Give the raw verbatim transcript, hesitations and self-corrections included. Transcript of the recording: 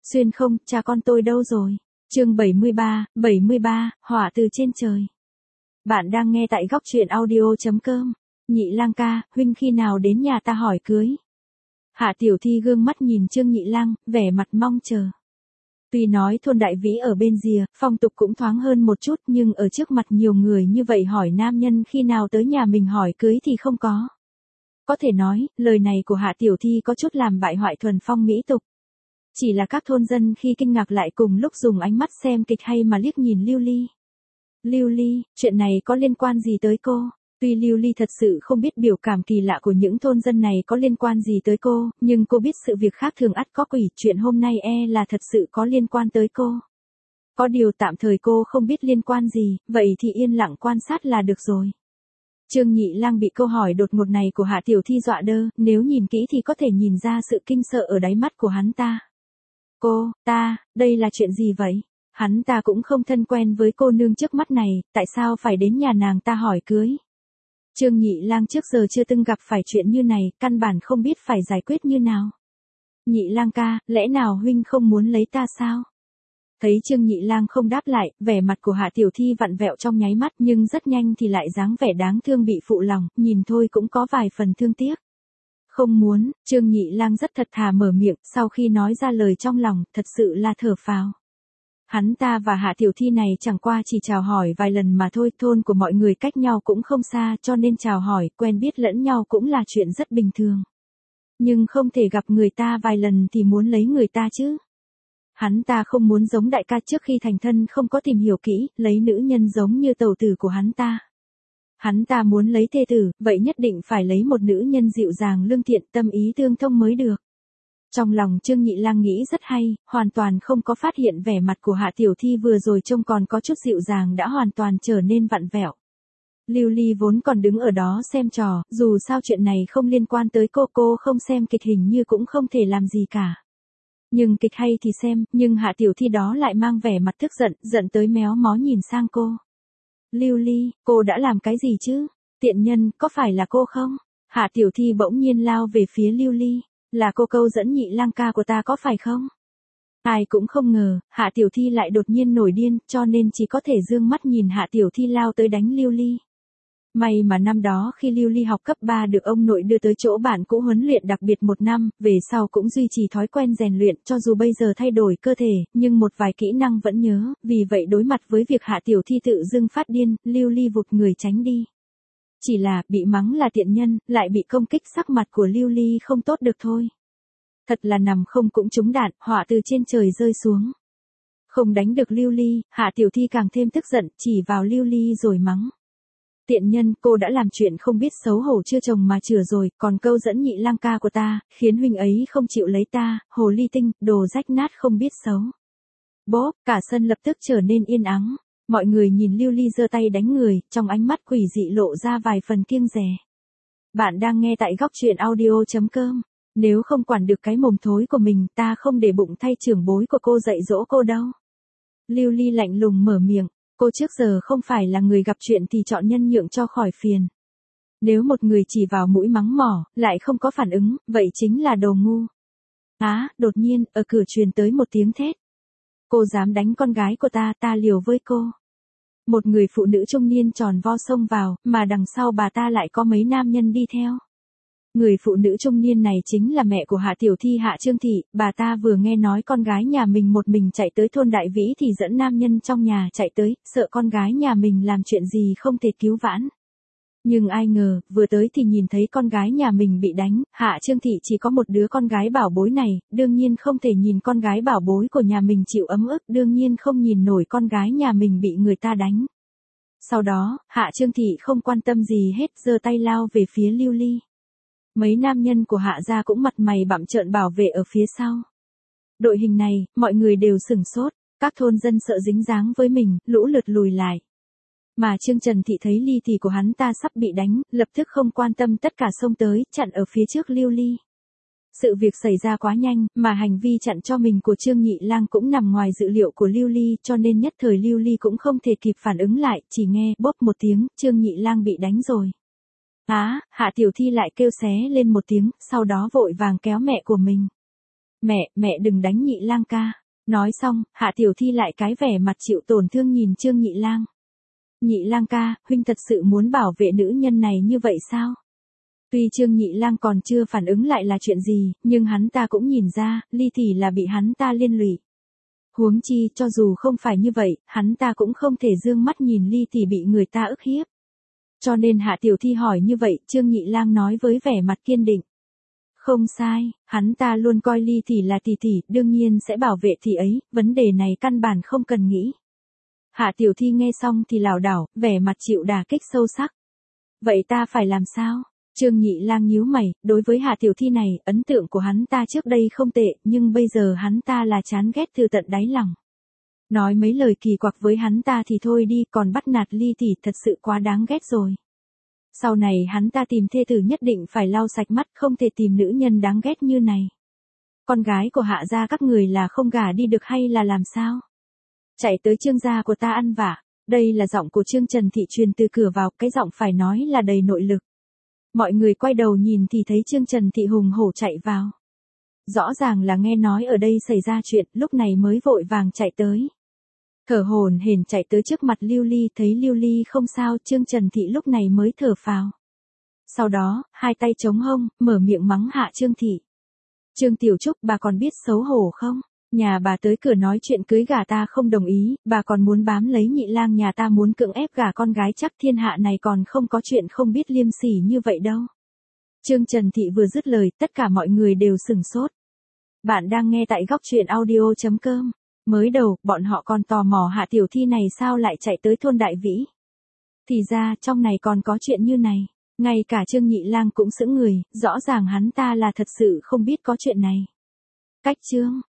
Xuyên không, cha con tôi đâu rồi? Chương bảy mươi ba, bảy mươi ba, hỏa từ trên trời. Bạn đang nghe tại góc truyện audio chấm com. Nhị Lang ca, huynh khi nào đến nhà ta hỏi cưới? Hạ Tiểu Thi gương mắt nhìn Trương Nhị Lang, vẻ mặt mong chờ. Tuy nói thôn Đại Vĩ ở bên rìa, phong tục cũng thoáng hơn một chút, nhưng ở trước mặt nhiều người như vậy hỏi nam nhân khi nào tới nhà mình hỏi cưới thì không có. Có thể nói, lời này của Hạ Tiểu Thi có chút làm bại hoại thuần phong mỹ tục. Chỉ là các thôn dân khi kinh ngạc lại cùng lúc dùng ánh mắt xem kịch hay mà liếc nhìn Lưu Ly. Lưu Ly, chuyện này có liên quan gì tới cô? Tuy Lưu Ly thật sự không biết biểu cảm kỳ lạ của những thôn dân này có liên quan gì tới cô, nhưng cô biết sự việc khác thường ắt có quỷ, chuyện hôm nay e là thật sự có liên quan tới cô. Có điều tạm thời cô không biết liên quan gì, vậy thì yên lặng quan sát là được rồi. Trương Nhị Lang bị câu hỏi đột ngột này của Hạ Tiểu Thi dọa đơ, nếu nhìn kỹ thì có thể nhìn ra sự kinh sợ ở đáy mắt của hắn ta. Cô, ta, đây là chuyện gì vậy? Hắn ta cũng không thân quen với cô nương trước mắt này, tại sao phải đến nhà nàng ta hỏi cưới? Trương Nhị Lang trước giờ chưa từng gặp phải chuyện như này, căn bản không biết phải giải quyết như nào. Nhị Lang ca, lẽ nào huynh không muốn lấy ta sao? Thấy Trương Nhị Lang không đáp lại, vẻ mặt của Hạ Tiểu Thi vặn vẹo trong nháy mắt nhưng rất nhanh thì lại dáng vẻ đáng thương bị phụ lòng, nhìn thôi cũng có vài phần thương tiếc. Không muốn, Trương Nhị Lang rất thật thà mở miệng, sau khi nói ra lời trong lòng, thật sự là thở phào. Hắn ta và Hạ Tiểu Thi này chẳng qua chỉ chào hỏi vài lần mà thôi, thôn của mọi người cách nhau cũng không xa cho nên chào hỏi, quen biết lẫn nhau cũng là chuyện rất bình thường. Nhưng không thể gặp người ta vài lần thì muốn lấy người ta chứ. Hắn ta không muốn giống đại ca trước khi thành thân không có tìm hiểu kỹ, lấy nữ nhân giống như tẩu tử của hắn ta. Hắn ta muốn lấy thê tử, vậy nhất định phải lấy một nữ nhân dịu dàng lương thiện tâm ý tương thông mới được. Trong lòng Trương Nhị Lang nghĩ rất hay, hoàn toàn không có phát hiện vẻ mặt của Hạ Tiểu Thi vừa rồi trông còn có chút dịu dàng đã hoàn toàn trở nên vặn vẹo. Lưu Ly vốn còn đứng ở đó xem trò, dù sao chuyện này không liên quan tới cô, cô không xem kịch hình như cũng không thể làm gì cả. Nhưng kịch hay thì xem, nhưng Hạ Tiểu Thi đó lại mang vẻ mặt tức giận, giận tới méo mó nhìn sang cô. Lưu Ly, cô đã làm cái gì chứ? Tiện nhân, có phải là cô không? Hạ Tiểu Thi bỗng nhiên lao về phía Lưu Ly. Là cô câu dẫn Nhị Lang ca của ta có phải không? Ai cũng không ngờ, Hạ Tiểu Thi lại đột nhiên nổi điên, cho nên chỉ có thể dương mắt nhìn Hạ Tiểu Thi lao tới đánh Lưu Ly. May mà năm đó khi Lưu Ly học cấp ba được ông nội đưa tới chỗ bạn cũ huấn luyện đặc biệt một năm, về sau cũng duy trì thói quen rèn luyện, cho dù bây giờ thay đổi cơ thể, nhưng một vài kỹ năng vẫn nhớ, vì vậy đối mặt với việc Hạ Tiểu Thi tự dưng phát điên, Lưu Ly vụt người tránh đi. Chỉ là, bị mắng là tiện nhân, lại bị công kích, sắc mặt của Lưu Ly không tốt được thôi. Thật là nằm không cũng trúng đạn, hỏa từ trên trời rơi xuống. Không đánh được Lưu Ly, Hạ Tiểu Thi càng thêm tức giận, chỉ vào Lưu Ly rồi mắng. Tiện nhân, cô đã làm chuyện không biết xấu hổ chưa chồng mà chửa rồi, còn câu dẫn Nhị Lang ca của ta, khiến huynh ấy không chịu lấy ta, hồ ly tinh, đồ rách nát không biết xấu. Bốp, cả sân lập tức trở nên yên ắng. Mọi người nhìn Lưu Ly giơ tay đánh người, trong ánh mắt quỷ dị lộ ra vài phần kiêng dè. Bạn đang nghe tại góc truyện audio chấm com. Nếu không quản được cái mồm thối của mình, ta không để bụng thay trưởng bối của cô dạy dỗ cô đâu. Lưu Ly lạnh lùng mở miệng, cô trước giờ không phải là người gặp chuyện thì chọn nhân nhượng cho khỏi phiền. Nếu một người chỉ vào mũi mắng mỏ, lại không có phản ứng, vậy chính là đồ ngu. Á, à, đột nhiên, ở cửa truyền tới một tiếng thét. Cô dám đánh con gái của ta, ta liều với cô. Một người phụ nữ trung niên tròn vo xông vào, mà đằng sau bà ta lại có mấy nam nhân đi theo. Người phụ nữ trung niên này chính là mẹ của Hạ Tiểu Thi, Hạ Trương Thị, bà ta vừa nghe nói con gái nhà mình một mình chạy tới thôn Đại Vĩ thì dẫn nam nhân trong nhà chạy tới, sợ con gái nhà mình làm chuyện gì không thể cứu vãn. Nhưng ai ngờ, vừa tới thì nhìn thấy con gái nhà mình bị đánh, Hạ Trương Thị chỉ có một đứa con gái bảo bối này, đương nhiên không thể nhìn con gái bảo bối của nhà mình chịu ấm ức, đương nhiên không nhìn nổi con gái nhà mình bị người ta đánh. Sau đó, Hạ Trương Thị không quan tâm gì hết, giơ tay lao về phía Lưu Ly. Mấy nam nhân của Hạ gia cũng mặt mày bặm trợn bảo vệ ở phía sau. Đội hình này, mọi người đều sửng sốt, các thôn dân sợ dính dáng với mình, lũ lượt lùi lại. Mà Trương Trần Thị thấy Ly thì của hắn ta sắp bị đánh, lập tức không quan tâm tất cả xông tới, chặn ở phía trước Lưu Ly. Sự việc xảy ra quá nhanh, mà hành vi chặn cho mình của Trương Nhị Lang cũng nằm ngoài dự liệu của Lưu Ly, cho nên nhất thời Lưu Ly cũng không thể kịp phản ứng lại, chỉ nghe bốp một tiếng, Trương Nhị Lang bị đánh rồi. Á, à, Hạ Tiểu Thi lại kêu xé lên một tiếng, sau đó vội vàng kéo mẹ của mình. Mẹ, mẹ đừng đánh Nhị Lang ca. Nói xong, Hạ Tiểu Thi lại cái vẻ mặt chịu tổn thương nhìn Trương Nhị Lang. Nhị Lang ca, huynh thật sự muốn bảo vệ nữ nhân này như vậy sao? Tuy Trương Nhị Lang còn chưa phản ứng lại là chuyện gì, nhưng hắn ta cũng nhìn ra, Ly Tỷ là bị hắn ta liên lụy. Huống chi, cho dù không phải như vậy, hắn ta cũng không thể dương mắt nhìn Ly Tỷ bị người ta ức hiếp. Cho nên Hạ Tiểu Thi hỏi như vậy, Trương Nhị Lang nói với vẻ mặt kiên định. Không sai, hắn ta luôn coi Ly Tỷ là tỷ tỷ, đương nhiên sẽ bảo vệ tỷ ấy, vấn đề này căn bản không cần nghĩ. Hạ Tiểu Thi nghe xong thì lảo đảo, vẻ mặt chịu đả kích sâu sắc. Vậy ta phải làm sao? Trương Nhị Lang nhíu mày, đối với Hạ Tiểu Thi này, ấn tượng của hắn ta trước đây không tệ, nhưng bây giờ hắn ta là chán ghét từ tận đáy lòng. Nói mấy lời kỳ quặc với hắn ta thì thôi đi, còn bắt nạt Ly Tỷ thật sự quá đáng ghét rồi. Sau này hắn ta tìm thê tử nhất định phải lau sạch mắt, không thể tìm nữ nhân đáng ghét như này. Con gái của Hạ gia các người là không gả đi được hay là làm sao? Chạy tới Trương gia của ta ăn vạ. Đây là giọng của Trương Trần Thị truyền từ cửa vào, cái giọng phải nói là đầy nội lực. Mọi người quay đầu nhìn thì thấy Trương Trần Thị hùng hổ chạy vào. Rõ ràng là nghe nói ở đây xảy ra chuyện, lúc này mới vội vàng chạy tới. Thở hổn hển chạy tới trước mặt Lưu Ly, thấy Lưu Ly không sao, Trương Trần Thị lúc này mới thở phào. Sau đó, hai tay chống hông, mở miệng mắng Hạ Trương Thị. Trương Tiểu Trúc, bà còn biết xấu hổ không? Nhà bà tới cửa nói chuyện cưới gả ta không đồng ý, bà còn muốn bám lấy Nhị Lang nhà ta muốn cưỡng ép gả con gái, chắc thiên hạ này còn không có chuyện không biết liêm sỉ như vậy đâu. Trương Trần Thị vừa dứt lời, tất cả mọi người đều sửng sốt. Bạn đang nghe tại góc truyện audio chấm com. Mới đầu, bọn họ còn tò mò Hạ Tiểu Thi này sao lại chạy tới thôn Đại Vĩ. Thì ra, trong này còn có chuyện như này. Ngay cả Trương Nhị Lang cũng sững người, rõ ràng hắn ta là thật sự không biết có chuyện này. Cách chương